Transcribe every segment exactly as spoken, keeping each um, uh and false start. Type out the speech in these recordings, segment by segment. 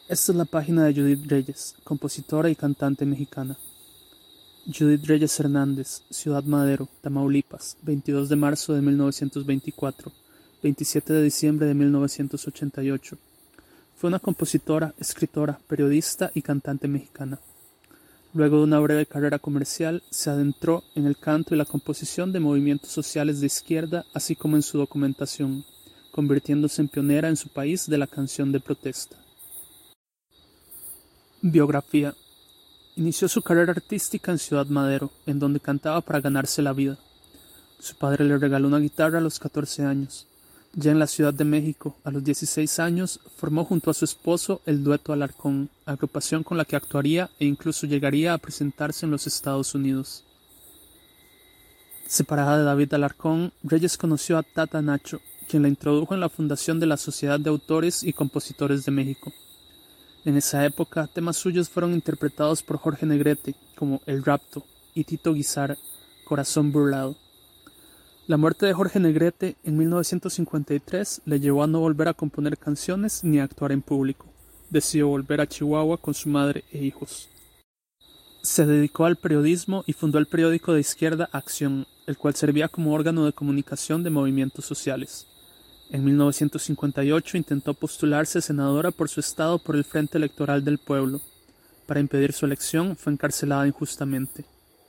Esta es la página de Judith Reyes, compositora y cantante mexicana. Judith Reyes Hernández, Ciudad Madero, Tamaulipas, veintidós de marzo de mil novecientos veinticuatro, veintisiete de diciembre de mil novecientos ochenta y ocho. Fue una compositora, escritora, periodista y cantante mexicana. Luego de una breve carrera comercial, se adentró en el canto y la composición de movimientos sociales de izquierda, así como en su documentación, convirtiéndose en pionera en su país de la canción de protesta. Biografía. Inició su carrera artística en Ciudad Madero, en donde cantaba para ganarse la vida. Su padre le regaló una guitarra a los catorce años. Ya en la Ciudad de México, a los dieciséis años, formó junto a su esposo el Dueto Alarcón, agrupación con la que actuaría e incluso llegaría a presentarse en los Estados Unidos. Separada de David Alarcón, Reyes conoció a Tata Nacho, quien la introdujo en la fundación de la Sociedad de Autores y Compositores de México. En esa época, temas suyos fueron interpretados por Jorge Negrete, como El Rapto, y Tito Guizar, Corazón Burlado. La muerte de Jorge Negrete en mil novecientos cincuenta y tres le llevó a no volver a componer canciones ni a actuar en público. Decidió volver a Chihuahua con su madre e hijos. Se dedicó al periodismo y fundó el periódico de izquierda Acción, el cual servía como órgano de comunicación de movimientos sociales. En mil novecientos cincuenta y ocho intentó postularse senadora por su estado por el Frente Electoral del Pueblo. Para impedir su elección, fue encarcelada injustamente.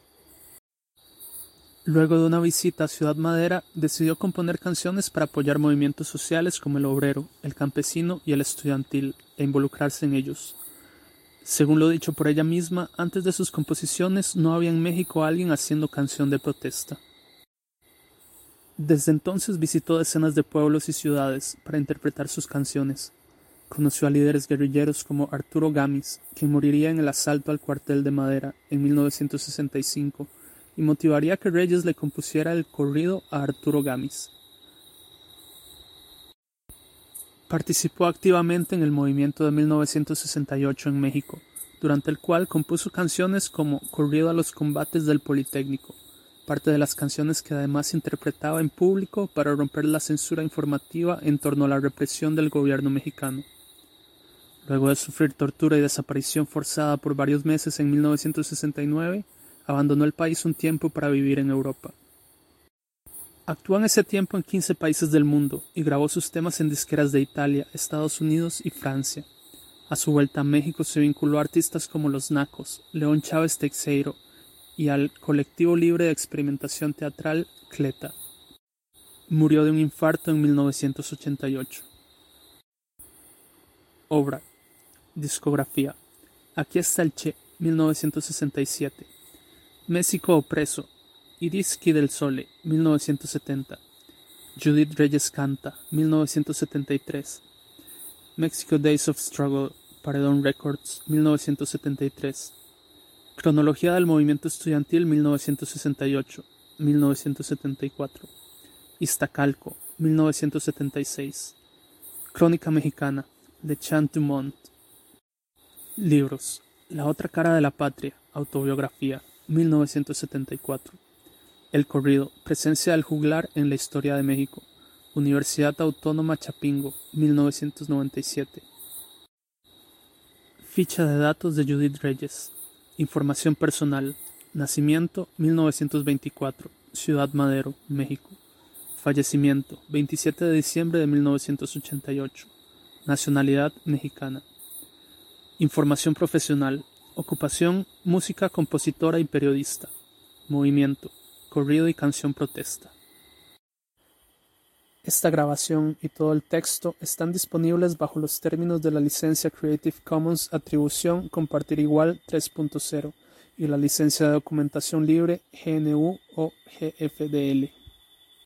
Luego de una visita a Ciudad Madera, decidió componer canciones para apoyar movimientos sociales como el obrero, el campesino y el estudiantil, e involucrarse en ellos. Según lo dicho por ella misma, antes de sus composiciones no había en México alguien haciendo canción de protesta. Desde entonces visitó decenas de pueblos y ciudades para interpretar sus canciones. Conoció a líderes guerrilleros como Arturo Gámez, quien moriría en el asalto al cuartel de Madera en mil novecientos sesenta y cinco, y motivaría a que Reyes le compusiera el corrido a Arturo Gámez. Participó activamente en el movimiento de mil novecientos sesenta y ocho en México, durante el cual compuso canciones como Corrido a los combates del Politécnico, parte de las canciones que además interpretaba en público para romper la censura informativa en torno a la represión del gobierno mexicano. Luego de sufrir tortura y desaparición forzada por varios meses en mil novecientos sesenta y nueve, abandonó el país un tiempo para vivir en Europa. Actuó en ese tiempo en quince países del mundo y grabó sus temas en disqueras de Italia, Estados Unidos y Francia. A su vuelta a México se vinculó a artistas como Los Nacos, León Chávez Teixeiro y al colectivo libre de experimentación teatral Cleta. Murió de un infarto en mil novecientos ochenta y ocho. Obra. Discografía. Aquí está el Che, mil novecientos sesenta y siete. México opreso. I dischi del Sole, mil novecientos setenta. Judith Reyes canta, mil novecientos setenta y tres. Mexico Days of Struggle, Paredón Records, mil novecientos setenta y tres. Cronología del movimiento estudiantil mil novecientos sesenta y ocho a mil novecientos setenta y cuatro. Iztacalco, mil novecientos setenta y seis. Crónica mexicana, de Chant Dumont. Libros. La otra cara de la patria, autobiografía, mil novecientos setenta y cuatro. El corrido, presencia del juglar en la historia de México, Universidad Autónoma Chapingo, mil novecientos noventa y siete. Ficha de datos de Judith Reyes. Información personal. Nacimiento mil novecientos veinticuatro, Ciudad Madero, México. Fallecimiento veintisiete de diciembre de mil novecientos ochenta y ocho. Nacionalidad mexicana. Información profesional. Ocupación, música, compositora y periodista. Movimiento, corrido y canción protesta. Esta grabación y todo el texto están disponibles bajo los términos de la licencia Creative Commons Atribución Compartir Igual tres punto cero y la licencia de documentación libre G N U o G F D L.